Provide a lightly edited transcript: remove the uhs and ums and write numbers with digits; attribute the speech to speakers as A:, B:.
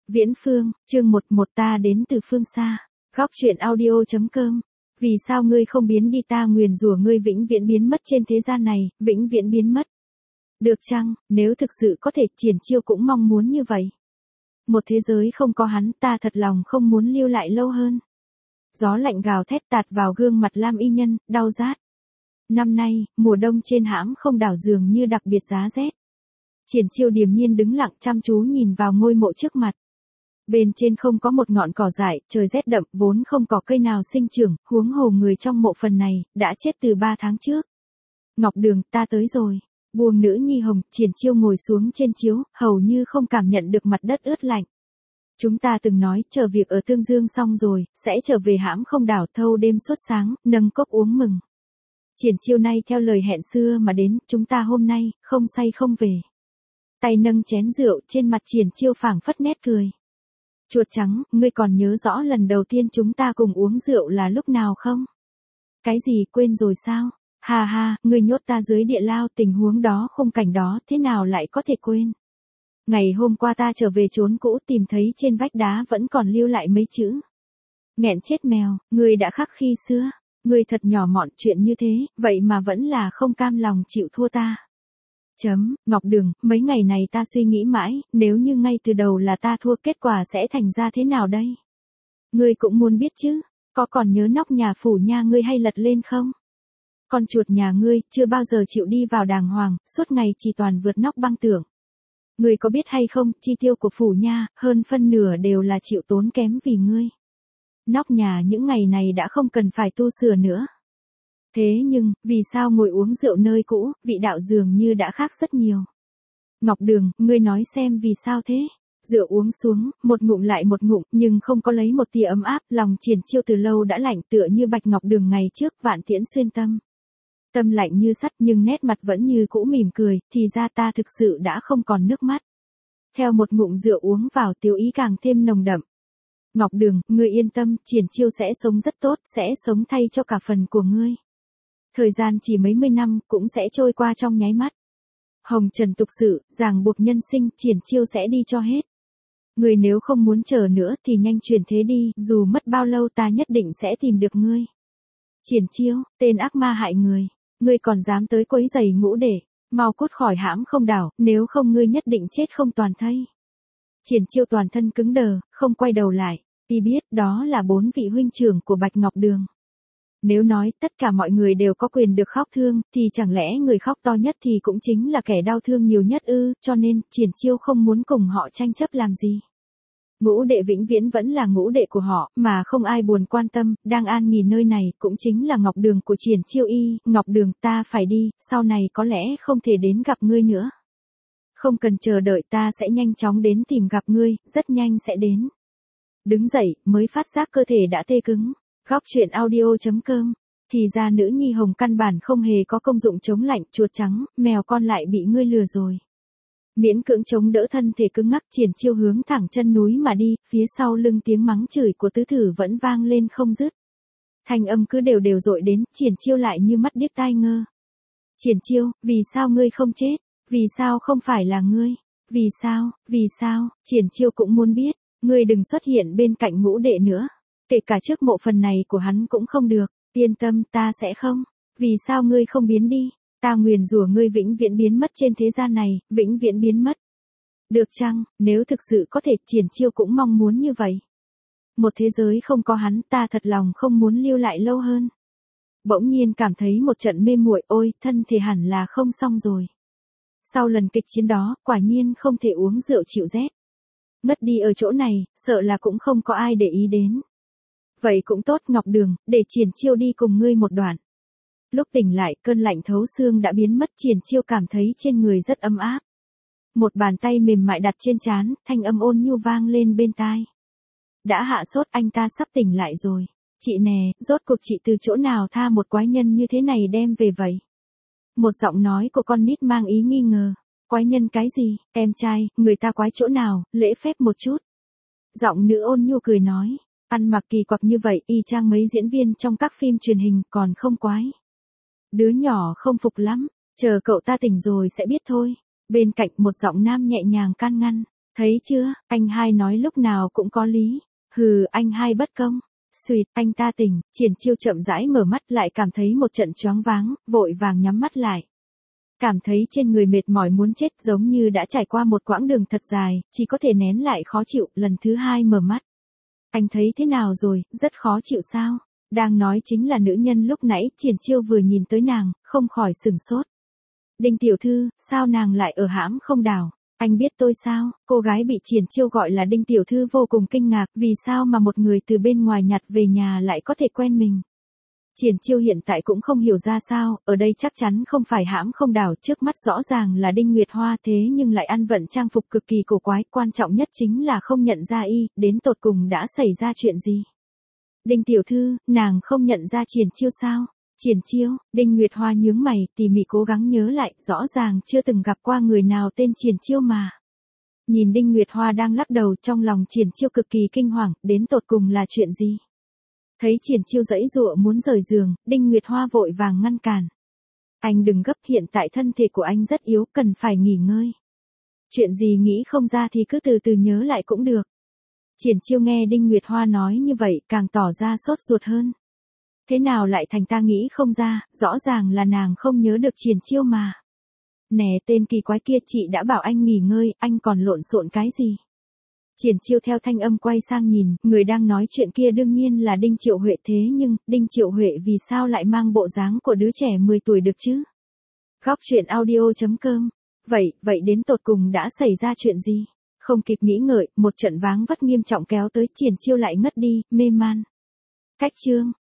A: Viễn Phương, chương 11 ta đến từ phương xa. Góc truyện audio.com. Vì sao ngươi không biến đi, ta nguyền rủa ngươi vĩnh viễn biến mất trên thế gian này, vĩnh viễn biến mất. Được chăng, nếu thực sự có thể, Triển Chiêu cũng mong muốn như vậy. Một thế giới không có hắn, ta thật lòng không muốn lưu lại lâu hơn. Gió lạnh gào thét tạt vào gương mặt Lam Y Nhân, đau rát. Năm nay, mùa đông trên hãm không đảo dường như đặc biệt giá rét. Triển Chiêu điềm nhiên đứng lặng chăm chú nhìn vào ngôi mộ trước mặt. Bên trên không có một ngọn cỏ dại, trời rét đậm, vốn không có cây nào sinh trưởng, huống hồ người trong mộ phần này, đã chết từ 3 tháng trước. Ngọc Đường, ta tới rồi. Buông nữ nhi hồng, Triển Chiêu ngồi xuống trên chiếu, hầu như không cảm nhận được mặt đất ướt lạnh. Chúng ta từng nói, chờ việc ở Tương Dương xong rồi, sẽ trở về hãm không đảo, thâu đêm suốt sáng, nâng cốc uống mừng. Triển Chiêu nay theo lời hẹn xưa mà đến, chúng ta hôm nay, không say không về. Tay nâng chén rượu, trên mặt Triển Chiêu phảng phất nét cười. Chuột trắng, ngươi còn nhớ rõ lần đầu tiên chúng ta cùng uống rượu là lúc nào không? Cái gì, quên rồi sao? Ha ha, ngươi nhốt ta dưới địa lao, tình huống đó, khung cảnh đó, thế nào lại có thể quên? Ngày hôm qua ta trở về chốn cũ, tìm thấy trên vách đá vẫn còn lưu lại mấy chữ. Nghẹn chết mèo, ngươi đã khắc khi xưa. Ngươi thật nhỏ mọn, chuyện như thế, vậy mà vẫn là không cam lòng chịu thua ta. Ngọc Đường, mấy ngày này ta suy nghĩ mãi, nếu như ngay từ đầu là ta thua, kết quả sẽ thành ra thế nào đây? Ngươi cũng muốn biết chứ, có còn nhớ nóc nhà phủ nha ngươi hay lật lên không? Con chuột nhà ngươi, chưa bao giờ chịu đi vào đàng hoàng, suốt ngày chỉ toàn vượt nóc băng tường. Ngươi có biết hay không, chi tiêu của phủ nha, hơn phân nửa đều là chịu tốn kém vì ngươi. Nóc nhà những ngày này đã không cần phải tu sửa nữa. Thế nhưng, vì sao ngồi uống rượu nơi cũ, vị đạo dường như đã khác rất nhiều. Ngọc Đường, ngươi nói xem vì sao thế? Rượu uống xuống, một ngụm lại một ngụm, nhưng không có lấy một tia ấm áp, lòng Triển Chiêu từ lâu đã lạnh tựa như bạch ngọc đường ngày trước, vạn tiễn xuyên tâm. Tâm lạnh như sắt nhưng nét mặt vẫn như cũ mỉm cười, thì ra ta thực sự đã không còn nước mắt. Theo một ngụm rượu uống vào, tiêu ý càng thêm nồng đậm. Ngọc Đường, ngươi yên tâm, Triển Chiêu sẽ sống rất tốt, sẽ sống thay cho cả phần của ngươi. Thời gian chỉ mấy mươi năm, cũng sẽ trôi qua trong nháy mắt. Hồng trần tục sự, ràng buộc nhân sinh, Triển Chiêu sẽ đi cho hết. Ngươi nếu không muốn chờ nữa thì nhanh chuyển thế đi, dù mất bao lâu ta nhất định sẽ tìm được ngươi. Triển Chiêu, tên ác ma hại người, ngươi còn dám tới quấy rầy ngũ đệ, mau cút khỏi hãm không đảo, nếu không ngươi nhất định chết không toàn thây. Triển Chiêu toàn thân cứng đờ, không quay đầu lại, vì biết đó là 4 vị huynh trưởng của Bạch Ngọc Đường. Nếu nói tất cả mọi người đều có quyền được khóc thương, thì chẳng lẽ người khóc to nhất thì cũng chính là kẻ đau thương nhiều nhất ư, cho nên, Triển Chiêu không muốn cùng họ tranh chấp làm gì. Ngũ đệ vĩnh viễn vẫn là ngũ đệ của họ, mà không ai buồn quan tâm, đang an nghỉ nơi này, cũng chính là Ngọc Đường của Triển Chiêu y, Ngọc Đường, ta phải đi, sau này có lẽ không thể đến gặp ngươi nữa. Không cần chờ đợi, ta sẽ nhanh chóng đến tìm gặp ngươi, rất nhanh sẽ đến. Đứng dậy, mới phát giác cơ thể đã tê cứng. Góc truyện audio.com. Thì ra nữ nhi hồng căn bản không hề có công dụng chống lạnh, chuột trắng, mèo con lại bị ngươi lừa rồi. Miễn cưỡng chống đỡ thân thể cứng ngắc, Triển Chiêu hướng thẳng chân núi mà đi, phía sau lưng tiếng mắng chửi của tứ thử vẫn vang lên không dứt. Thanh âm cứ đều đều dội đến, Triển Chiêu lại như mắt điếc tai ngơ. Triển Chiêu, vì sao ngươi không chết? Vì sao không phải là ngươi? Vì sao, Triển Chiêu cũng muốn biết, ngươi đừng xuất hiện bên cạnh ngũ đệ nữa. Kể cả trước mộ phần này của hắn cũng không được, yên tâm, ta sẽ không. Vì sao ngươi không biến đi? Ta nguyền rủa ngươi vĩnh viễn biến mất trên thế gian này, vĩnh viễn biến mất. Được chăng, nếu thực sự có thể, Triển Chiêu cũng mong muốn như vậy. Một thế giới không có hắn, ta thật lòng không muốn lưu lại lâu hơn. Bỗng nhiên cảm thấy một trận mê muội, ôi, thân thể hẳn là không xong rồi. Sau lần kịch chiến đó, quả nhiên không thể uống rượu chịu rét. Ngất đi ở chỗ này, sợ là cũng không có ai để ý đến. Vậy cũng tốt, Ngọc Đường, để Triển Chiêu đi cùng ngươi một đoạn. Lúc tỉnh lại, cơn lạnh thấu xương đã biến mất, Triển Chiêu cảm thấy trên người rất ấm áp. Một bàn tay mềm mại đặt trên trán, thanh âm ôn nhu vang lên bên tai. Đã hạ sốt, anh ta sắp tỉnh lại rồi. Chị nè, rốt cuộc chị từ chỗ nào tha một quái nhân như thế này đem về vậy? Một giọng nói của con nít mang ý nghi ngờ. Quái nhân cái gì, em trai, người ta quái chỗ nào, lễ phép một chút. Giọng nữ ôn nhu cười nói. Ăn mặc kỳ quặc như vậy, y chang mấy diễn viên trong các phim truyền hình, còn không quái. Đứa nhỏ không phục lắm, chờ cậu ta tỉnh rồi sẽ biết thôi. Bên cạnh một giọng nam nhẹ nhàng can ngăn. Thấy chưa, anh hai nói lúc nào cũng có lý. Hừ, anh hai bất công. Xuyệt, anh ta tỉnh, Triển Chiêu chậm rãi mở mắt lại cảm thấy một trận choáng váng, vội vàng nhắm mắt lại. Cảm thấy trên người mệt mỏi muốn chết giống như đã trải qua một quãng đường thật dài, chỉ có thể nén lại khó chịu, lần thứ hai mở mắt. Anh thấy thế nào rồi, rất khó chịu sao? Đang nói chính là nữ nhân lúc nãy, Triển Chiêu vừa nhìn tới nàng, không khỏi sửng sốt. Đinh tiểu thư, sao nàng lại ở hãm không đảo? Anh biết tôi sao? Cô gái bị Triển Chiêu gọi là Đinh tiểu thư vô cùng kinh ngạc, vì sao mà một người từ bên ngoài nhặt về nhà lại có thể quen mình? Triển Chiêu hiện tại cũng không hiểu ra sao, ở đây chắc chắn không phải hãm không đảo, trước mắt rõ ràng là Đinh Nguyệt Hoa thế nhưng lại ăn vận trang phục cực kỳ cổ quái, quan trọng nhất chính là không nhận ra y, đến tột cùng đã xảy ra chuyện gì? Đinh tiểu thư, nàng không nhận ra Triển Chiêu sao? Triển Chiêu, Đinh Nguyệt Hoa nhướng mày, tỉ mỉ cố gắng nhớ lại, rõ ràng chưa từng gặp qua người nào tên Triển Chiêu mà. Nhìn Đinh Nguyệt Hoa đang lắc đầu, trong lòng Triển Chiêu cực kỳ kinh hoàng, đến tột cùng là chuyện gì? Thấy Triển Chiêu giãy giụa muốn rời giường, Đinh Nguyệt Hoa vội vàng ngăn cản. Anh đừng gấp, hiện tại thân thể của anh rất yếu, cần phải nghỉ ngơi. Chuyện gì nghĩ không ra thì cứ từ từ nhớ lại cũng được. Triển Chiêu nghe Đinh Nguyệt Hoa nói như vậy, càng tỏ ra sốt ruột hơn. Thế nào lại thành ta nghĩ không ra, rõ ràng là nàng không nhớ được Triển Chiêu mà. Nè, tên kỳ quái kia, chị đã bảo anh nghỉ ngơi, anh còn lộn xộn cái gì? Triển Chiêu theo thanh âm quay sang nhìn, người đang nói chuyện kia đương nhiên là Đinh Triệu Huệ, thế nhưng, Đinh Triệu Huệ vì sao lại mang bộ dáng của đứa trẻ 10 tuổi được chứ? Góc truyện audio.com. Vậy đến tột cùng đã xảy ra chuyện gì? Không kịp nghĩ ngợi, một trận váng vất nghiêm trọng kéo tới, Triển Chiêu lại ngất đi, mê man. Cách chương.